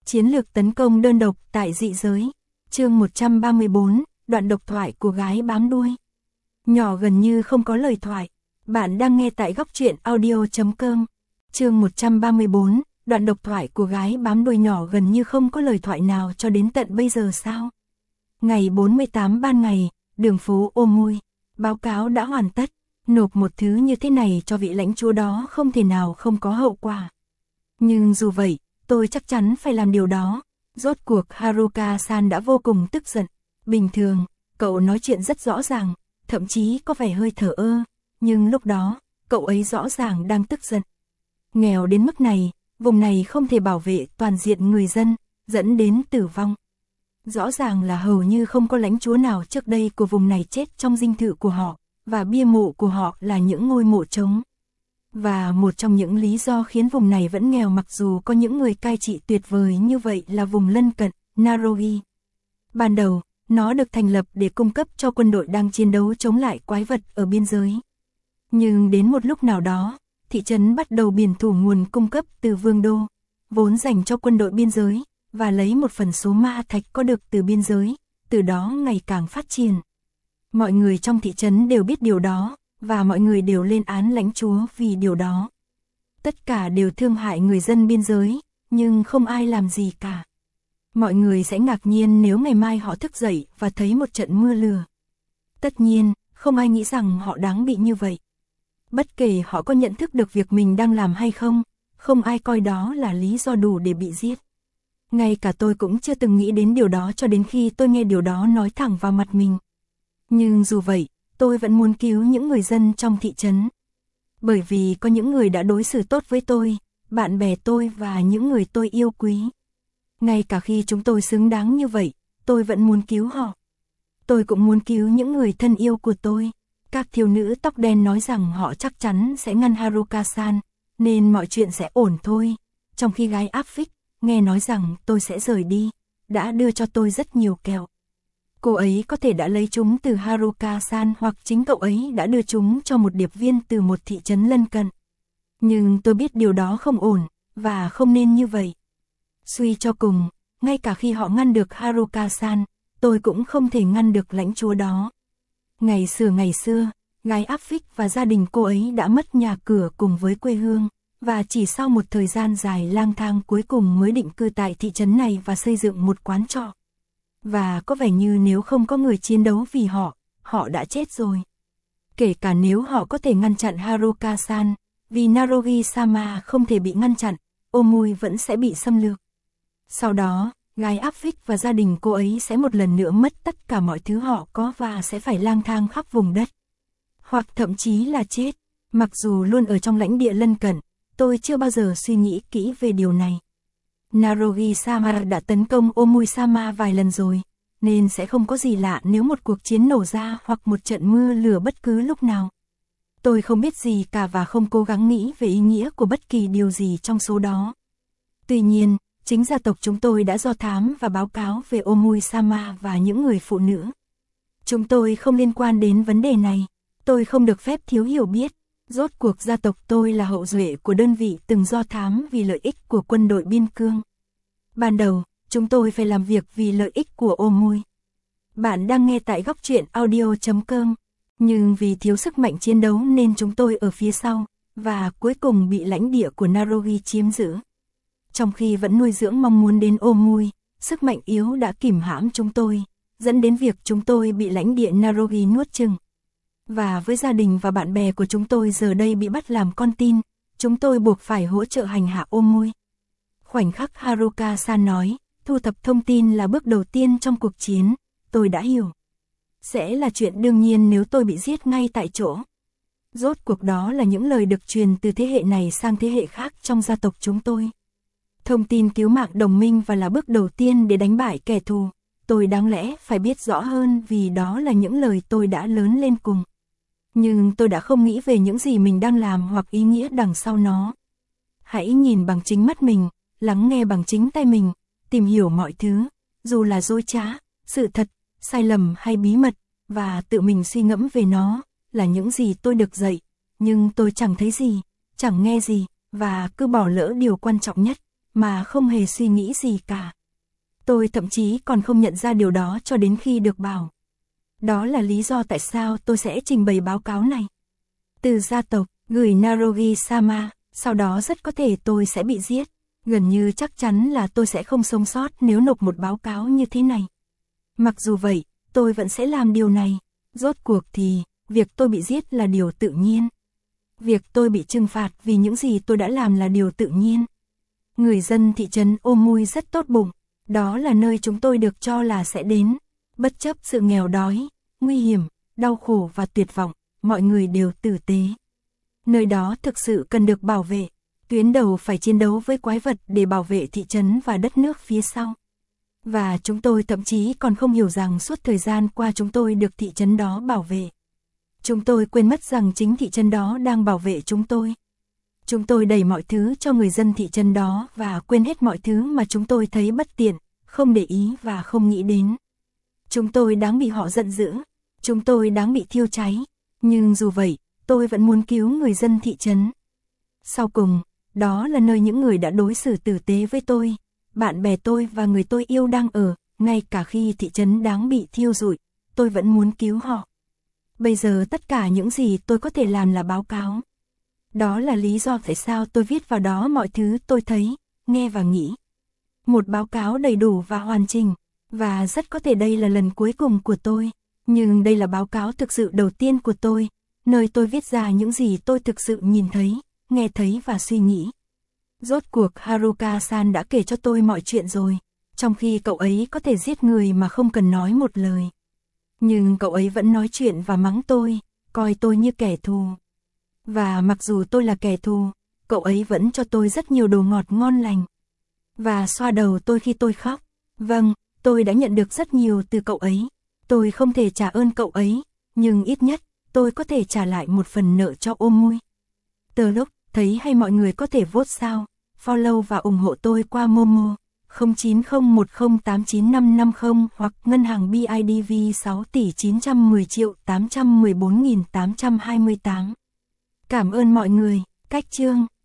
Chiến lược tấn công đơn độc tại dị giới. Chương 134, đoạn độc thoại của gái bám đuôi. Nhỏ gần như không có lời thoại. Bạn đang nghe tại góc truyện audio.com. Chương 134, đoạn độc thoại của gái bám đuôi. Nhỏ gần như không có lời thoại nào cho đến tận bây giờ sao? Ngày 48 ban ngày, đường phố Ô Mui. Báo cáo đã hoàn tất. Nộp một thứ như thế này cho vị lãnh chúa đó không thể nào không có hậu quả. Nhưng dù vậy, tôi chắc chắn phải làm điều đó. Rốt cuộc Haruka-san đã vô cùng tức giận. Bình thường, cậu nói chuyện rất rõ ràng, thậm chí có vẻ hơi thờ ơ. Nhưng lúc đó, cậu ấy rõ ràng đang tức giận. Nghèo đến mức này, vùng này không thể bảo vệ toàn diện người dân, dẫn đến tử vong. Rõ ràng là hầu như không có lãnh chúa nào trước đây của vùng này chết trong dinh thự của họ, và bia mộ của họ là những ngôi mộ trống. Và một trong những lý do khiến vùng này vẫn nghèo mặc dù có những người cai trị tuyệt vời như vậy là vùng lân cận, Narogi. Ban đầu, nó được thành lập để cung cấp cho quân đội đang chiến đấu chống lại quái vật ở biên giới. Nhưng đến một lúc nào đó, thị trấn bắt đầu biển thủ nguồn cung cấp từ vương đô, vốn dành cho quân đội biên giới, và lấy một phần số ma thạch có được từ biên giới, từ đó ngày càng phát triển. Mọi người trong thị trấn đều biết điều đó, và mọi người đều lên án lãnh chúa vì điều đó. Tất cả đều thương hại người dân biên giới, nhưng không ai làm gì cả. Mọi người sẽ ngạc nhiên nếu ngày mai họ thức dậy và thấy một trận mưa lửa. Tất nhiên, không ai nghĩ rằng họ đáng bị như vậy. Bất kể họ có nhận thức được việc mình đang làm hay không, không ai coi đó là lý do đủ để bị giết. Ngay cả tôi cũng chưa từng nghĩ đến điều đó cho đến khi tôi nghe điều đó nói thẳng vào mặt mình. Nhưng dù vậy, tôi vẫn muốn cứu những người dân trong thị trấn. Bởi vì có những người đã đối xử tốt với tôi, bạn bè tôi và những người tôi yêu quý. Ngay cả khi chúng tôi xứng đáng như vậy, tôi vẫn muốn cứu họ. Tôi cũng muốn cứu những người thân yêu của tôi. Các thiếu nữ tóc đen nói rằng họ chắc chắn sẽ ngăn Haruka-san, nên mọi chuyện sẽ ổn thôi. Trong khi gái áp phích, nghe nói rằng tôi sẽ rời đi, đã đưa cho tôi rất nhiều kẹo. Cô ấy có thể đã lấy chúng từ Haruka-san hoặc chính cậu ấy đã đưa chúng cho một điệp viên từ một thị trấn lân cận. Nhưng tôi biết điều đó không ổn, và không nên như vậy. Suy cho cùng, ngay cả khi họ ngăn được Haruka-san, tôi cũng không thể ngăn được lãnh chúa đó. Ngày xưa, gái áp phích và gia đình cô ấy đã mất nhà cửa cùng với quê hương, và chỉ sau một thời gian dài lang thang cuối cùng mới định cư tại thị trấn này và xây dựng một quán trọ. Và có vẻ như nếu không có người chiến đấu vì họ đã chết rồi. Kể cả nếu họ có thể ngăn chặn Haruka-san, vì Narogi-sama không thể bị ngăn chặn, Ô Mui vẫn sẽ bị xâm lược. Sau đó, gái áp phích và gia đình cô ấy sẽ một lần nữa mất tất cả mọi thứ họ có và sẽ phải lang thang khắp vùng đất. Hoặc thậm chí là chết. Mặc dù luôn ở trong lãnh địa lân cận, tôi chưa bao giờ suy nghĩ kỹ về điều này. Narogi-sama đã tấn công Ô Mui-sama vài lần rồi, nên sẽ không có gì lạ nếu một cuộc chiến nổ ra hoặc một trận mưa lửa bất cứ lúc nào. Tôi không biết gì cả và không cố gắng nghĩ về ý nghĩa của bất kỳ điều gì trong số đó. Tuy nhiên, chính gia tộc chúng tôi đã do thám và báo cáo về Ô Mui-sama và những người phụ nữ. Chúng tôi không liên quan đến vấn đề này. Tôi không được phép thiếu hiểu biết. Rốt cuộc gia tộc tôi là hậu duệ của đơn vị từng do thám vì lợi ích của quân đội biên cương. Ban đầu, chúng tôi phải làm việc vì lợi ích của Ô Mui. Bạn đang nghe tại góc truyện audio.com. Nhưng vì thiếu sức mạnh chiến đấu nên chúng tôi ở phía sau, và cuối cùng bị lãnh địa của Narogi chiếm giữ. Trong khi vẫn nuôi dưỡng mong muốn đến Ô Mui, sức mạnh yếu đã kìm hãm chúng tôi, dẫn đến việc chúng tôi bị lãnh địa Narogi nuốt chửng. Và với gia đình và bạn bè của chúng tôi giờ đây bị bắt làm con tin, chúng tôi buộc phải hỗ trợ hành hạ Ô Mui. Khoảnh khắc Haruka-san nói, thu thập thông tin là bước đầu tiên trong cuộc chiến, tôi đã hiểu. Sẽ là chuyện đương nhiên nếu tôi bị giết ngay tại chỗ. Rốt cuộc đó là những lời được truyền từ thế hệ này sang thế hệ khác trong gia tộc chúng tôi. Thông tin cứu mạng đồng minh và là bước đầu tiên để đánh bại kẻ thù. Tôi đáng lẽ phải biết rõ hơn vì đó là những lời tôi đã lớn lên cùng. Nhưng tôi đã không nghĩ về những gì mình đang làm hoặc ý nghĩa đằng sau nó. Hãy nhìn bằng chính mắt mình, lắng nghe bằng chính tay mình, tìm hiểu mọi thứ, dù là dối trá, sự thật, sai lầm hay bí mật, và tự mình suy ngẫm về nó, là những gì tôi được dạy. Nhưng tôi chẳng thấy gì, chẳng nghe gì, và cứ bỏ lỡ điều quan trọng nhất, mà không hề suy nghĩ gì cả. Tôi thậm chí còn không nhận ra điều đó cho đến khi được bảo. Đó là lý do tại sao tôi sẽ trình bày báo cáo này. Từ gia tộc, gửi Narogi-sama, sau đó rất có thể tôi sẽ bị giết. Gần như chắc chắn là tôi sẽ không sống sót nếu nộp một báo cáo như thế này. Mặc dù vậy, tôi vẫn sẽ làm điều này. Rốt cuộc thì, việc tôi bị giết là điều tự nhiên. Việc tôi bị trừng phạt vì những gì tôi đã làm là điều tự nhiên. Người dân thị trấn Omui rất tốt bụng. Đó là nơi chúng tôi được cho là sẽ đến. Bất chấp sự nghèo đói, nguy hiểm, đau khổ và tuyệt vọng, mọi người đều tử tế. Nơi đó thực sự cần được bảo vệ. Tuyến đầu phải chiến đấu với quái vật để bảo vệ thị trấn và đất nước phía sau. Và chúng tôi thậm chí còn không hiểu rằng suốt thời gian qua chúng tôi được thị trấn đó bảo vệ. Chúng tôi quên mất rằng chính thị trấn đó đang bảo vệ chúng tôi. Chúng tôi đẩy mọi thứ cho người dân thị trấn đó và quên hết mọi thứ mà chúng tôi thấy bất tiện, không để ý và không nghĩ đến. Chúng tôi đáng bị họ giận dữ, chúng tôi đáng bị thiêu cháy, nhưng dù vậy, tôi vẫn muốn cứu người dân thị trấn. Sau cùng, đó là nơi những người đã đối xử tử tế với tôi, bạn bè tôi và người tôi yêu đang ở, ngay cả khi thị trấn đáng bị thiêu rụi, tôi vẫn muốn cứu họ. Bây giờ tất cả những gì tôi có thể làm là báo cáo. Đó là lý do tại sao tôi viết vào đó mọi thứ tôi thấy, nghe và nghĩ. Một báo cáo đầy đủ và hoàn chỉnh, và rất có thể đây là lần cuối cùng của tôi, nhưng đây là báo cáo thực sự đầu tiên của tôi, nơi tôi viết ra những gì tôi thực sự nhìn thấy, nghe thấy và suy nghĩ. Rốt cuộc Haruka-san đã kể cho tôi mọi chuyện rồi, trong khi cậu ấy có thể giết người mà không cần nói một lời. Nhưng cậu ấy vẫn nói chuyện và mắng tôi, coi tôi như kẻ thù. Và mặc dù tôi là kẻ thù, cậu ấy vẫn cho tôi rất nhiều đồ ngọt ngon lành. Và xoa đầu tôi khi tôi khóc. Vâng, tôi đã nhận được rất nhiều từ cậu ấy. Tôi không thể trả ơn cậu ấy, nhưng ít nhất, tôi có thể trả lại một phần nợ cho Omui. Từ lúc thấy hay mọi người có thể vote sao, follow và ủng hộ tôi qua Momo 0901089550 hoặc ngân hàng BIDV 6.910.814.828. Cảm ơn mọi người. Cách chương